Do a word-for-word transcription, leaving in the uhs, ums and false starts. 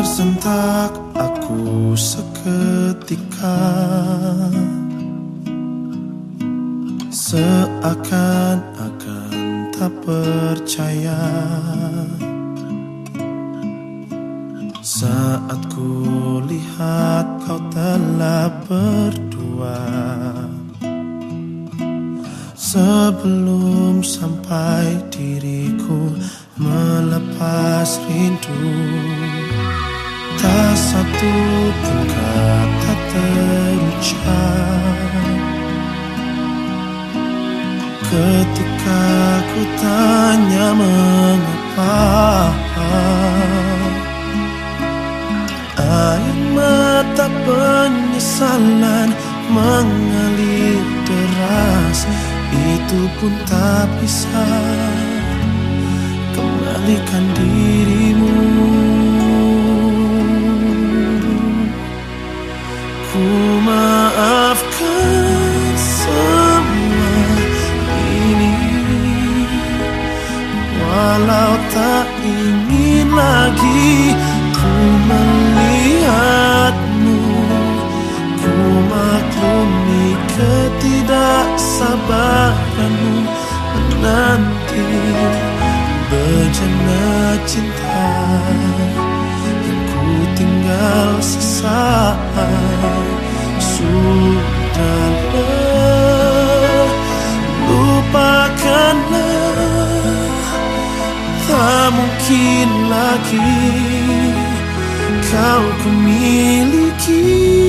tersentak aku seketika, seakan-akan tak percaya saat ku lihat kau telah berdua. Sebelum sampai diriku melepas rindu, tak satu pun kata terucap. Ketika ku tanya mengapa, air mata penyesalan mengalir deras. Itu pun tak bisa kembalikan dirimu. Ku maafkan semua ini, walau tak ingin lagi ku melihatmu. Ku maklumi ketidaksabaranmu menanti bejana cinta yang ku tinggal sesaat. Sudahlah, lupakanlah, tak mungkin lagi kau ku miliki.